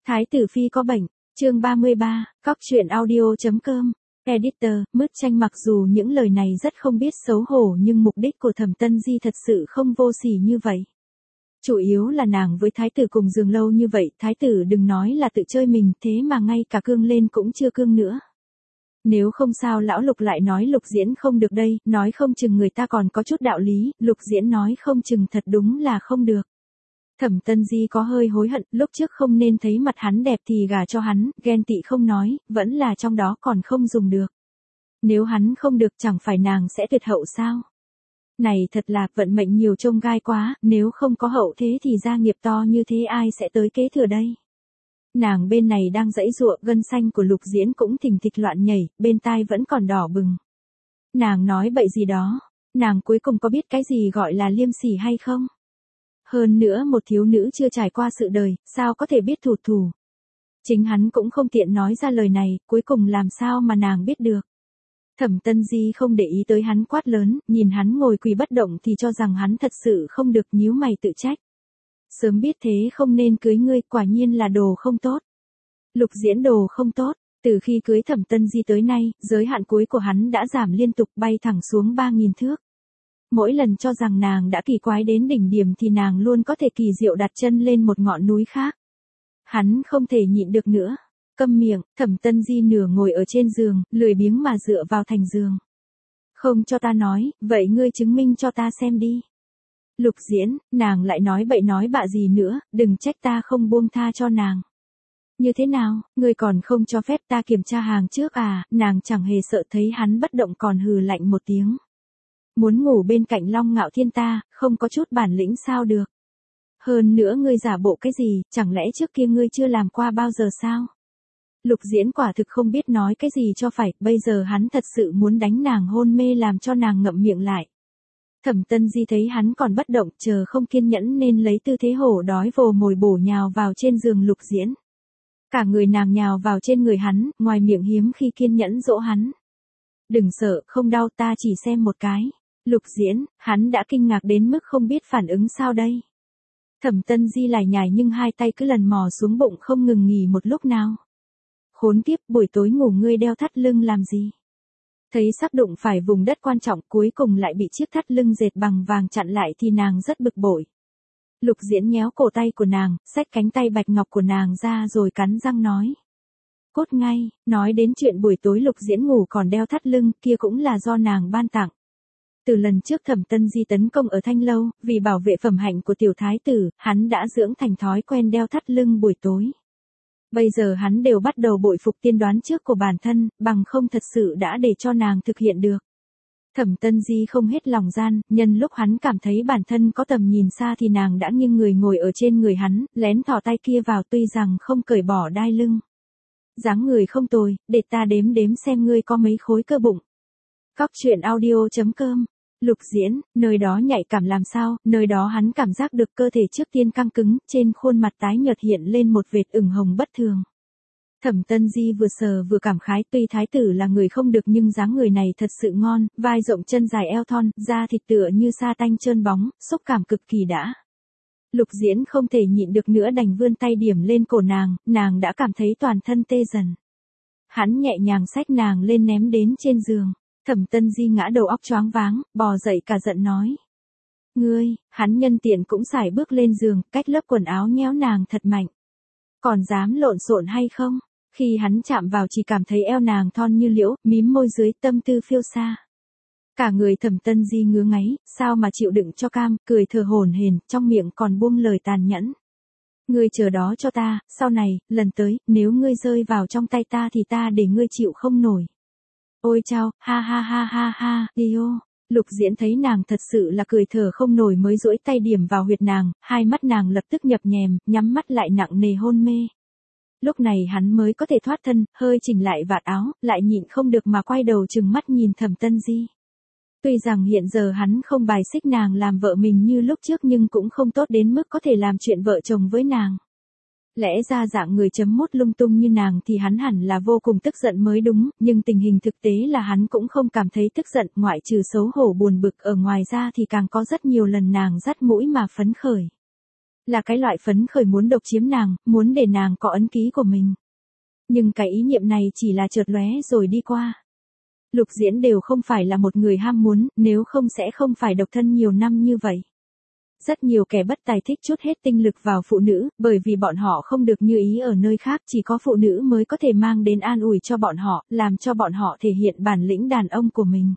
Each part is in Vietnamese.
Thái tử phi có bệnh, chương 33, cóc truyện audio.com, editor, mứt chanh mặc dù những lời này rất không biết xấu hổ nhưng mục đích của Thẩm Tân Di thật sự không vô sỉ như vậy. Chủ yếu là nàng với thái tử cùng giường lâu như vậy, thái tử đừng nói là tự chơi mình thế mà ngay cả cương lên cũng chưa cương nữa. Nếu không sao lão Lục lại nói Lục Diễn không được đây, nói không chừng người ta còn có chút đạo lý, Lục Diễn nói không chừng thật đúng là không được. Thẩm Tân Di có hơi hối hận, lúc trước không nên thấy mặt hắn đẹp thì gả cho hắn, ghen tị không nói, vẫn là trong đó còn không dùng được. Nếu hắn không được chẳng phải nàng sẽ tuyệt hậu sao? Này thật là vận mệnh nhiều chông gai quá, nếu không có hậu thế thì gia nghiệp to như thế ai sẽ tới kế thừa đây? Nàng bên này đang giãy giụa, gân xanh của Lục Diễn cũng thình thịch loạn nhảy, bên tai vẫn còn đỏ bừng. Nàng nói bậy gì đó, nàng cuối cùng có biết cái gì gọi là liêm sỉ hay không? Hơn nữa một thiếu nữ chưa trải qua sự đời, sao có thể biết thủ thủ. Chính hắn cũng không tiện nói ra lời này, cuối cùng làm sao mà nàng biết được. Thẩm Tân Di không để ý tới hắn quát lớn, nhìn hắn ngồi quỳ bất động thì cho rằng hắn thật sự không được, nhíu mày tự trách. Sớm biết thế không nên cưới ngươi, quả nhiên là đồ không tốt. Lục Diễn đồ không tốt, từ khi cưới Thẩm Tân Di tới nay, giới hạn cuối của hắn đã giảm liên tục bay thẳng xuống 3.000 thước. Mỗi lần cho rằng nàng đã kỳ quái đến đỉnh điểm thì nàng luôn có thể kỳ diệu đặt chân lên một ngọn núi khác. Hắn không thể nhịn được nữa. Câm miệng, Thẩm Tân Di nửa ngồi ở trên giường, lười biếng mà dựa vào thành giường. Không cho ta nói, vậy ngươi chứng minh cho ta xem đi. Lục Diễn, nàng lại nói bậy nói bạ gì nữa, đừng trách ta không buông tha cho nàng. Như thế nào, ngươi còn không cho phép ta kiểm tra hàng trước à? Nàng chẳng hề sợ thấy hắn bất động còn hừ lạnh một tiếng. Muốn ngủ bên cạnh Long Ngạo Thiên ta, không có chút bản lĩnh sao được. Hơn nữa ngươi giả bộ cái gì, chẳng lẽ trước kia ngươi chưa làm qua bao giờ sao? Lục Diễn quả thực không biết nói cái gì cho phải, bây giờ hắn thật sự muốn đánh nàng hôn mê làm cho nàng ngậm miệng lại. Thẩm Tân Di thấy hắn còn bất động, chờ không kiên nhẫn nên lấy tư thế hổ đói vồ mồi bổ nhào vào trên giường Lục Diễn. Cả người nàng nhào vào trên người hắn, ngoài miệng hiếm khi kiên nhẫn dỗ hắn. Đừng sợ, không đau, ta chỉ xem một cái. Lục Diễn, hắn đã kinh ngạc đến mức không biết phản ứng sao đây. Thẩm Tân Di lải nhải nhưng hai tay cứ lần mò xuống bụng không ngừng nghỉ một lúc nào. Khốn kiếp, buổi tối ngủ ngươi đeo thắt lưng làm gì? Thấy sắp đụng phải vùng đất quan trọng cuối cùng lại bị chiếc thắt lưng dệt bằng vàng chặn lại thì nàng rất bực bội. Lục Diễn nhéo cổ tay của nàng, xách cánh tay bạch ngọc của nàng ra rồi cắn răng nói. Cốt ngay, nói đến chuyện buổi tối Lục Diễn ngủ còn đeo thắt lưng kia cũng là do nàng ban tặng. Từ lần trước Thẩm Tân Di tấn công ở Thanh Lâu, vì bảo vệ phẩm hạnh của tiểu thái tử, hắn đã dưỡng thành thói quen đeo thắt lưng buổi tối. Bây giờ hắn đều bắt đầu bội phục tiên đoán trước của bản thân, bằng không thật sự đã để cho nàng thực hiện được. Thẩm Tân Di không hết lòng gian, nhân lúc hắn cảm thấy bản thân có tầm nhìn xa thì nàng đã nghiêng người ngồi ở trên người hắn, lén thò tay kia vào tuy rằng không cởi bỏ đai lưng. Dáng người không tồi, để ta đếm đếm xem ngươi có mấy khối cơ bụng. Cóc truyện audio.com. Lục Diễn, nơi đó nhạy cảm làm sao, nơi đó hắn cảm giác được cơ thể trước tiên căng cứng, trên khuôn mặt tái nhợt hiện lên một vệt ửng hồng bất thường. Thẩm Tân Di vừa sờ vừa cảm khái, tuy thái tử là người không được nhưng dáng người này thật sự ngon, vai rộng chân dài eo thon, da thịt tựa như sa tanh trơn bóng, xúc cảm cực kỳ đã. Lục Diễn không thể nhịn được nữa đành vươn tay điểm lên cổ nàng đã cảm thấy toàn thân tê dần. Hắn nhẹ nhàng xách nàng lên ném đến trên giường. Thẩm Tân Di ngã đầu óc choáng váng, bò dậy cả giận nói. Ngươi, hắn nhân tiện cũng sải bước lên giường, cách lớp quần áo nhéo nàng thật mạnh. Còn dám lộn xộn hay không? Khi hắn chạm vào chỉ cảm thấy eo nàng thon như liễu, mím môi dưới, tâm tư phiêu xa. Cả người Thẩm Tân Di ngứa ngáy, sao mà chịu đựng cho cam, cười thở hổn hển, trong miệng còn buông lời tàn nhẫn. Ngươi chờ đó cho ta, sau này, lần tới, nếu ngươi rơi vào trong tay ta thì ta để ngươi chịu không nổi. Ôi chao, ha ha ha ha ha, yêu. Lục Diễn thấy nàng thật sự là cười thở không nổi mới duỗi tay điểm vào huyệt nàng, hai mắt nàng lập tức nhập nhèm, nhắm mắt lại nặng nề hôn mê. Lúc này hắn mới có thể thoát thân, hơi chỉnh lại vạt áo, lại nhịn không được mà quay đầu trừng mắt nhìn Thẩm Tân Di. Tuy rằng hiện giờ hắn không bài xích nàng làm vợ mình như lúc trước nhưng cũng không tốt đến mức có thể làm chuyện vợ chồng với nàng. Lẽ ra dạng người chấm mốt lung tung như nàng thì hắn hẳn là vô cùng tức giận mới đúng, nhưng tình hình thực tế là hắn cũng không cảm thấy tức giận, ngoại trừ xấu hổ buồn bực ở ngoài ra thì càng có rất nhiều lần nàng dắt mũi mà phấn khởi. Là cái loại phấn khởi muốn độc chiếm nàng, muốn để nàng có ấn ký của mình. Nhưng cái ý niệm này chỉ là chợt lóe rồi đi qua. Lục Diễn đều không phải là một người ham muốn, nếu không sẽ không phải độc thân nhiều năm như vậy. Rất nhiều kẻ bất tài thích trút hết tinh lực vào phụ nữ, bởi vì bọn họ không được như ý ở nơi khác, chỉ có phụ nữ mới có thể mang đến an ủi cho bọn họ, làm cho bọn họ thể hiện bản lĩnh đàn ông của mình.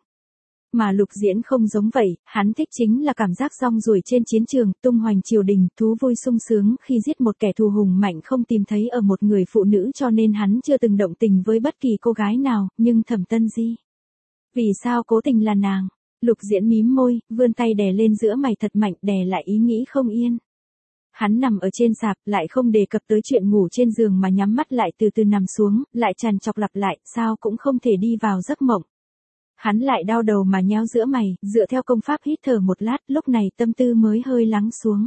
Mà Lục Diễn không giống vậy, hắn thích chính là cảm giác rong ruổi trên chiến trường, tung hoành triều đình, thú vui sung sướng khi giết một kẻ thù hùng mạnh không tìm thấy ở một người phụ nữ, cho nên hắn chưa từng động tình với bất kỳ cô gái nào, nhưng Thẩm Tân Di. Vì sao cố tình là nàng? Lục Diễn mím môi, vươn tay đè lên giữa mày thật mạnh, đè lại ý nghĩ không yên. Hắn nằm ở trên sạp, lại không đề cập tới chuyện ngủ trên giường mà nhắm mắt lại từ từ nằm xuống, lại trằn trọc lặp lại, sao cũng không thể đi vào giấc mộng. Hắn lại đau đầu mà nhéo giữa mày, dựa theo công pháp hít thở một lát, lúc này tâm tư mới hơi lắng xuống.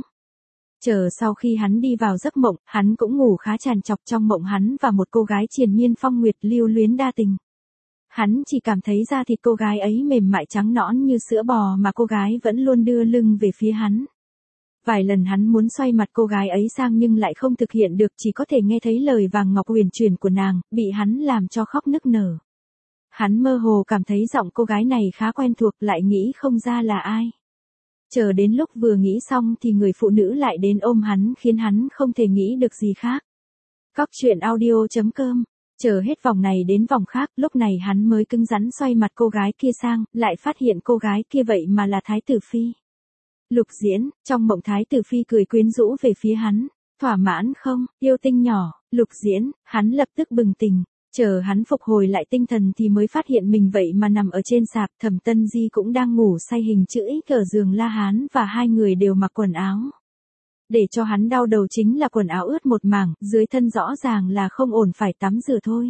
Chờ sau khi hắn đi vào giấc mộng, hắn cũng ngủ khá trằn trọc, trong mộng hắn và một cô gái triền miên phong nguyệt lưu luyến đa tình. Hắn chỉ cảm thấy da thịt cô gái ấy mềm mại trắng nõn như sữa bò mà cô gái vẫn luôn đưa lưng về phía hắn. Vài lần hắn muốn xoay mặt cô gái ấy sang nhưng lại không thực hiện được, chỉ có thể nghe thấy lời vàng ngọc huyền chuyển của nàng, bị hắn làm cho khóc nức nở. Hắn mơ hồ cảm thấy giọng cô gái này khá quen thuộc, lại nghĩ không ra là ai. Chờ đến lúc vừa nghĩ xong thì người phụ nữ lại đến ôm hắn khiến hắn không thể nghĩ được gì khác. Cóc truyện audio.com. Chờ hết vòng này đến vòng khác, lúc này hắn mới cứng rắn xoay mặt cô gái kia sang, lại phát hiện cô gái kia vậy mà là Thái tử Phi. Lục Diễn, trong mộng Thái tử Phi cười quyến rũ về phía hắn, thỏa mãn không, yêu tinh nhỏ, Lục Diễn, hắn lập tức bừng tỉnh. Chờ hắn phục hồi lại tinh thần thì mới phát hiện mình vậy mà nằm ở trên sạp, Thẩm Tân Di cũng đang ngủ say hình chữ X ở giường La Hán và hai người đều mặc quần áo. Để cho hắn đau đầu chính là quần áo ướt một mảng, dưới thân rõ ràng là không ổn phải tắm rửa thôi.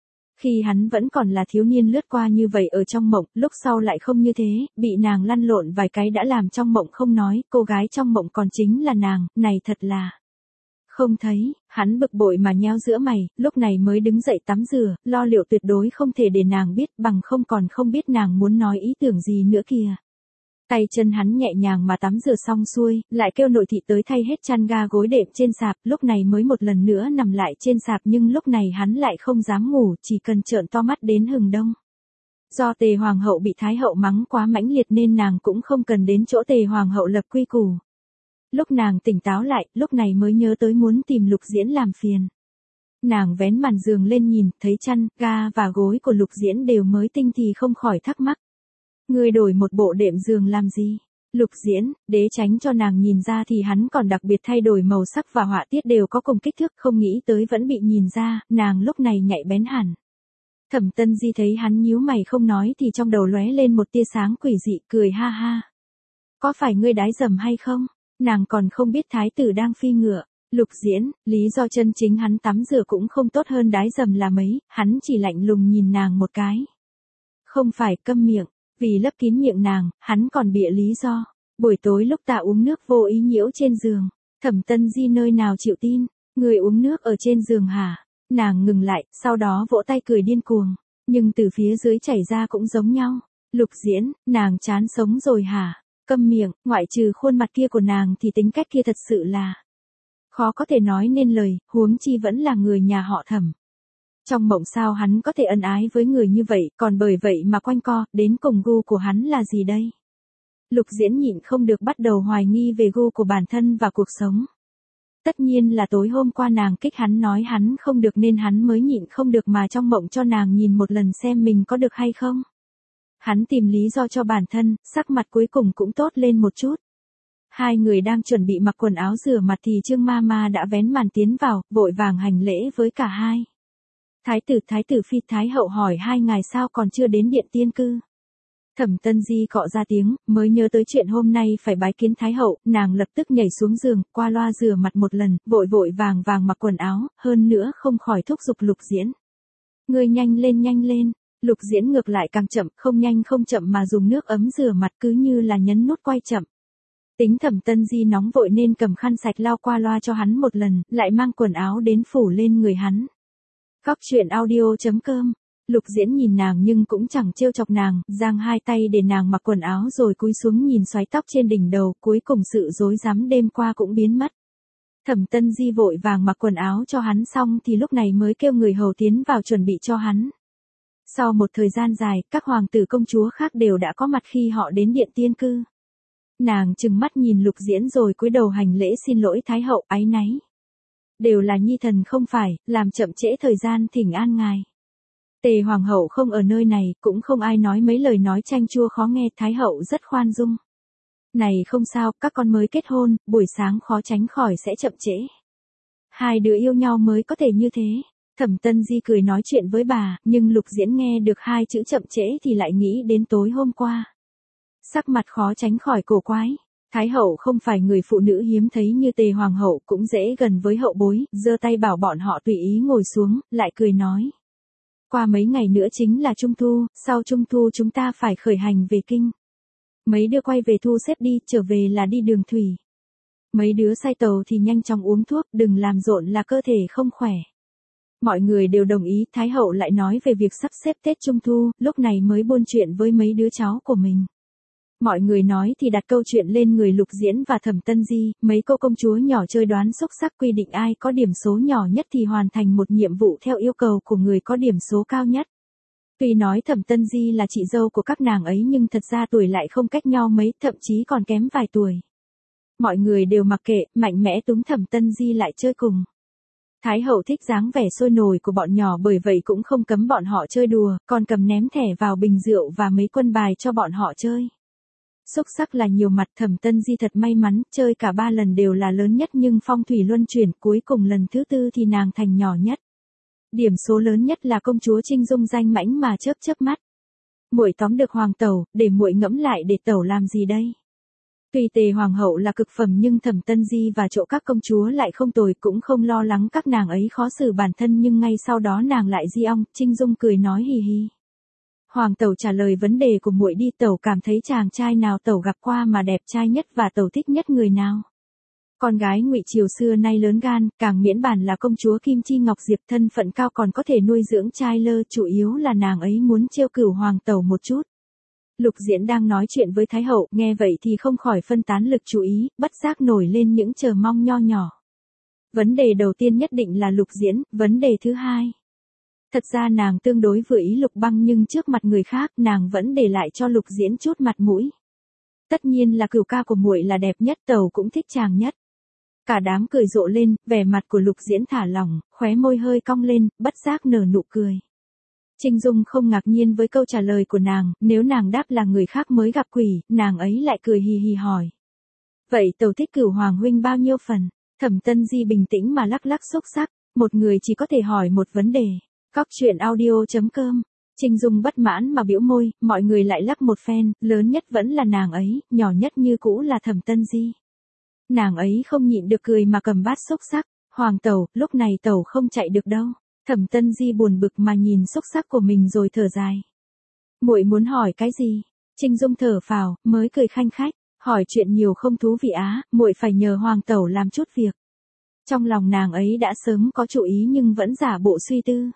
Khi hắn vẫn còn là thiếu niên lướt qua như vậy ở trong mộng, lúc sau lại không như thế, bị nàng lăn lộn vài cái đã làm trong mộng không nói, cô gái trong mộng còn chính là nàng, này thật là... Không thấy, hắn bực bội mà nheo giữa mày, lúc này mới đứng dậy tắm rửa, lo liệu tuyệt đối không thể để nàng biết, bằng không còn không biết nàng muốn nói ý tưởng gì nữa kìa. Tay chân hắn nhẹ nhàng mà tắm rửa xong xuôi, lại kêu nội thị tới thay hết chăn ga gối đệm trên sạp, lúc này mới một lần nữa nằm lại trên sạp nhưng lúc này hắn lại không dám ngủ, chỉ cần trợn to mắt đến hừng đông. Do Tề Hoàng hậu bị Thái hậu mắng quá mãnh liệt nên nàng cũng không cần đến chỗ Tề Hoàng hậu lập quy củ. Lúc nàng tỉnh táo lại, lúc này mới nhớ tới muốn tìm Lục Diễn làm phiền. Nàng vén màn giường lên nhìn, thấy chăn, ga và gối của Lục Diễn đều mới tinh thì không khỏi thắc mắc. Ngươi đổi một bộ đệm giường làm gì? Lục Diễn, để tránh cho nàng nhìn ra thì hắn còn đặc biệt thay đổi màu sắc và họa tiết đều có cùng kích thước, không nghĩ tới vẫn bị nhìn ra, nàng lúc này nhạy bén hẳn. Thẩm Tân Di thấy hắn nhíu mày không nói thì trong đầu lóe lên một tia sáng quỷ dị, cười ha ha. Có phải ngươi đái dầm hay không? Nàng còn không biết thái tử đang phi ngựa. Lục Diễn, lý do chân chính hắn tắm rửa cũng không tốt hơn đái dầm là mấy, hắn chỉ lạnh lùng nhìn nàng một cái. Không phải, câm miệng, vì lấp kín miệng nàng, hắn còn bịa lý do. Buổi tối lúc ta uống nước vô ý nhiễu trên giường. Thẩm Tân Di nơi nào chịu tin, người uống nước ở trên giường hả? Nàng ngừng lại, sau đó vỗ tay cười điên cuồng, nhưng từ phía dưới chảy ra cũng giống nhau. Lục Diễn, nàng chán sống rồi hả? Câm miệng, ngoại trừ khuôn mặt kia của nàng thì tính cách kia thật sự là khó có thể nói nên lời, huống chi vẫn là người nhà họ Thẩm. Trong mộng sao hắn có thể ân ái với người như vậy, còn bởi vậy mà quanh co, đến cùng gu của hắn là gì đây? Lục Diễn nhịn không được bắt đầu hoài nghi về gu của bản thân và cuộc sống. Tất nhiên là tối hôm qua nàng kích hắn nói hắn không được nên hắn mới nhịn không được mà trong mộng cho nàng nhìn một lần xem mình có được hay không. Hắn tìm lý do cho bản thân, sắc mặt cuối cùng cũng tốt lên một chút. Hai người đang chuẩn bị mặc quần áo rửa mặt thì Trương Mama đã vén màn tiến vào, vội vàng hành lễ với cả hai. Thái tử Phi, Thái hậu hỏi hai ngài sao còn chưa đến điện tiên cư. Thẩm Tân Di cọ ra tiếng, mới nhớ tới chuyện hôm nay phải bái kiến Thái hậu, nàng lập tức nhảy xuống giường, qua loa rửa mặt một lần, vội vàng mặc quần áo, hơn nữa không khỏi thúc giục Lục Diễn. Ngươi nhanh lên. Lục Diễn ngược lại càng chậm, không nhanh không chậm mà dùng nước ấm rửa mặt cứ như là nhấn nút quay chậm. Tính Thẩm Tân Di nóng vội nên cầm khăn sạch lau qua loa cho hắn một lần, lại mang quần áo đến phủ lên người hắn. Cóc truyện audio.com. Lục Diễn nhìn nàng nhưng cũng chẳng trêu chọc nàng, giang hai tay để nàng mặc quần áo rồi cúi xuống nhìn xoáy tóc trên đỉnh đầu, cuối cùng sự rối rắm đêm qua cũng biến mất. Thẩm Tân Di vội vàng mặc quần áo cho hắn xong thì lúc này mới kêu người hầu tiến vào chuẩn bị cho hắn. Sau một thời gian dài, các hoàng tử công chúa khác đều đã có mặt khi họ đến điện tiên cư. Nàng trừng mắt nhìn Lục Diễn rồi cúi đầu hành lễ xin lỗi Thái hậu, áy náy. Đều là nhi thần không phải, làm chậm trễ thời gian thỉnh an ngài. Tề hoàng hậu không ở nơi này, cũng không ai nói mấy lời nói chanh chua khó nghe, Thái hậu rất khoan dung. Này không sao, các con mới kết hôn, buổi sáng khó tránh khỏi sẽ chậm trễ. Hai đứa yêu nhau mới có thể như thế. Thẩm Tân Di cười nói chuyện với bà, nhưng Lục Diễn nghe được hai chữ chậm trễ thì lại nghĩ đến tối hôm qua. Sắc mặt khó tránh khỏi cổ quái. Thái hậu không phải người phụ nữ hiếm thấy như Tề hoàng hậu, cũng dễ gần với hậu bối, giơ tay bảo bọn họ tùy ý ngồi xuống, lại cười nói. Qua mấy ngày nữa chính là Trung Thu, sau Trung Thu chúng ta phải khởi hành về kinh. Mấy đứa quay về thu xếp đi, trở về là đi đường thủy. Mấy đứa say tàu thì nhanh chóng uống thuốc, đừng làm rộn là cơ thể không khỏe. Mọi người đều đồng ý, Thái hậu lại nói về việc sắp xếp Tết Trung Thu, lúc này mới buôn chuyện với mấy đứa cháu của mình. Mọi người nói thì đặt câu chuyện lên người Lục Diễn và Thẩm Tân Di, mấy cô công chúa nhỏ chơi đoán xúc sắc, quy định ai có điểm số nhỏ nhất thì hoàn thành một nhiệm vụ theo yêu cầu của người có điểm số cao nhất. Tuy nói Thẩm Tân Di là chị dâu của các nàng ấy nhưng thật ra tuổi lại không cách nhau mấy, thậm chí còn kém vài tuổi. Mọi người đều mặc kệ, mạnh mẽ túm Thẩm Tân Di lại chơi cùng. Thái hậu thích dáng vẻ sôi nổi của bọn nhỏ, bởi vậy cũng không cấm bọn họ chơi đùa, còn cầm ném thẻ vào bình rượu và mấy quân bài cho bọn họ chơi. Xúc sắc là nhiều mặt, Thẩm Tân Di thật may mắn, chơi cả 3 lần đều là lớn nhất nhưng phong thủy luân chuyển, cuối cùng lần thứ 4 thì nàng thành nhỏ nhất. Điểm số lớn nhất là công chúa Trinh Dung danh mãnh mà chớp mắt. Muội tóm được hoàng tẩu, để muội ngẫm lại để tẩu làm gì đây? Tuy Tề hoàng hậu là cực phẩm nhưng Thẩm Tân Di và chỗ các công chúa lại không tồi, cũng không lo lắng các nàng ấy khó xử bản thân, nhưng ngay sau đó nàng lại di ong. Trinh Dung cười nói hì hì. Hoàng tẩu trả lời vấn đề của muội đi, tẩu cảm thấy chàng trai nào tẩu gặp qua mà đẹp trai nhất và tẩu thích nhất người nào? Con gái Ngụy Triều xưa nay lớn gan, càng miễn bàn là công chúa Kim Chi Ngọc Diệp, thân phận cao còn có thể nuôi dưỡng trai lơ, chủ yếu là nàng ấy muốn trêu cửu hoàng tẩu một chút. Lục Diễn đang nói chuyện với Thái hậu, nghe vậy thì không khỏi phân tán lực chú ý, bất giác nổi lên những chờ mong nho nhỏ. Vấn đề đầu tiên nhất định là Lục Diễn, vấn đề thứ hai. Thật ra nàng tương đối vừa ý Lục Băng nhưng trước mặt người khác nàng vẫn để lại cho Lục Diễn chút mặt mũi. Tất nhiên là cửu ca của muội là đẹp nhất, tẩu cũng thích chàng nhất. Cả đám cười rộ lên, vẻ mặt của Lục Diễn thả lỏng, khóe môi hơi cong lên, bất giác nở nụ cười. Trinh Dung không ngạc nhiên với câu trả lời của nàng, nếu nàng đáp là người khác mới gặp quỷ, nàng ấy lại cười hì hì hỏi. Vậy tẩu thích cửu hoàng huynh bao nhiêu phần? Thẩm Tân Di bình tĩnh mà lắc lắc xúc sắc, một người chỉ có thể hỏi một vấn đề. Cóc truyện audio.com. Trinh Dung bất mãn mà bĩu môi, mọi người lại lắc một phen, lớn nhất vẫn là nàng ấy, nhỏ nhất như cũ là Thẩm Tân Di. Nàng ấy không nhịn được cười mà cầm bát xúc sắc, hoàng tẩu, lúc này tẩu không chạy được đâu. Thẩm Tân Di buồn bực mà nhìn xúc sắc của mình rồi thở dài. Muội muốn hỏi cái gì? Trinh Dung thở phào, mới cười khanh khách, hỏi chuyện nhiều không thú vị á, muội phải nhờ hoàng tẩu làm chút việc. Trong lòng nàng ấy đã sớm có chủ ý nhưng vẫn giả bộ suy tư.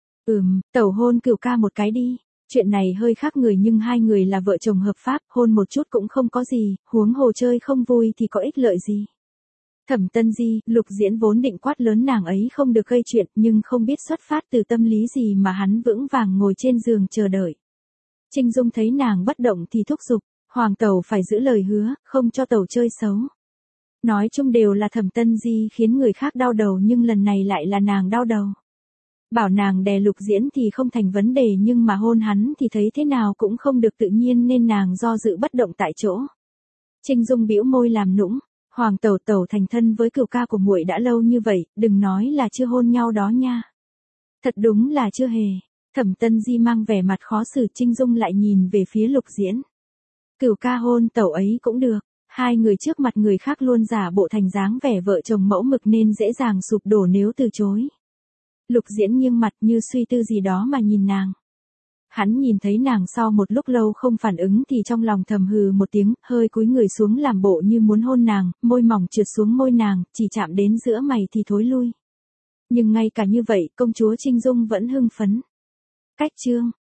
Tẩu hôn cửu ca một cái đi. Chuyện này hơi khác người nhưng hai người là vợ chồng hợp pháp, hôn một chút cũng không có gì, huống hồ chơi không vui thì có ích lợi gì. Thẩm Tân Di, Lục Diễn vốn định quát lớn nàng ấy không được gây chuyện, nhưng không biết xuất phát từ tâm lý gì mà hắn vững vàng ngồi trên giường chờ đợi. Trinh Dung thấy nàng bất động thì thúc giục, hoàng tẩu phải giữ lời hứa, không cho tẩu chơi xấu. Nói chung đều là Thẩm Tân Di khiến người khác đau đầu nhưng lần này lại là nàng đau đầu. Bảo nàng đè Lục Diễn thì không thành vấn đề nhưng mà hôn hắn thì thấy thế nào cũng không được tự nhiên nên nàng do dự bất động tại chỗ. Trinh Dung bĩu môi làm nũng, hoàng tẩu tẩu thành thân với cửu ca của muội đã lâu như vậy, đừng nói là chưa hôn nhau đó nha. Thật đúng là chưa hề. Thẩm Tân Di mang vẻ mặt khó xử, Trinh Dung lại nhìn về phía Lục Diễn. Cửu ca hôn tẩu ấy cũng được, hai người trước mặt người khác luôn giả bộ thành dáng vẻ vợ chồng mẫu mực nên dễ dàng sụp đổ nếu từ chối. Lục Diễn nghiêng mặt như suy tư gì đó mà nhìn nàng. Hắn nhìn thấy nàng sau một lúc lâu không phản ứng thì trong lòng thầm hừ một tiếng, hơi cúi người xuống làm bộ như muốn hôn nàng, môi mỏng trượt xuống môi nàng, chỉ chạm đến giữa mày thì thối lui. Nhưng ngay cả như vậy, công chúa Trinh Dung vẫn hưng phấn. Cách chương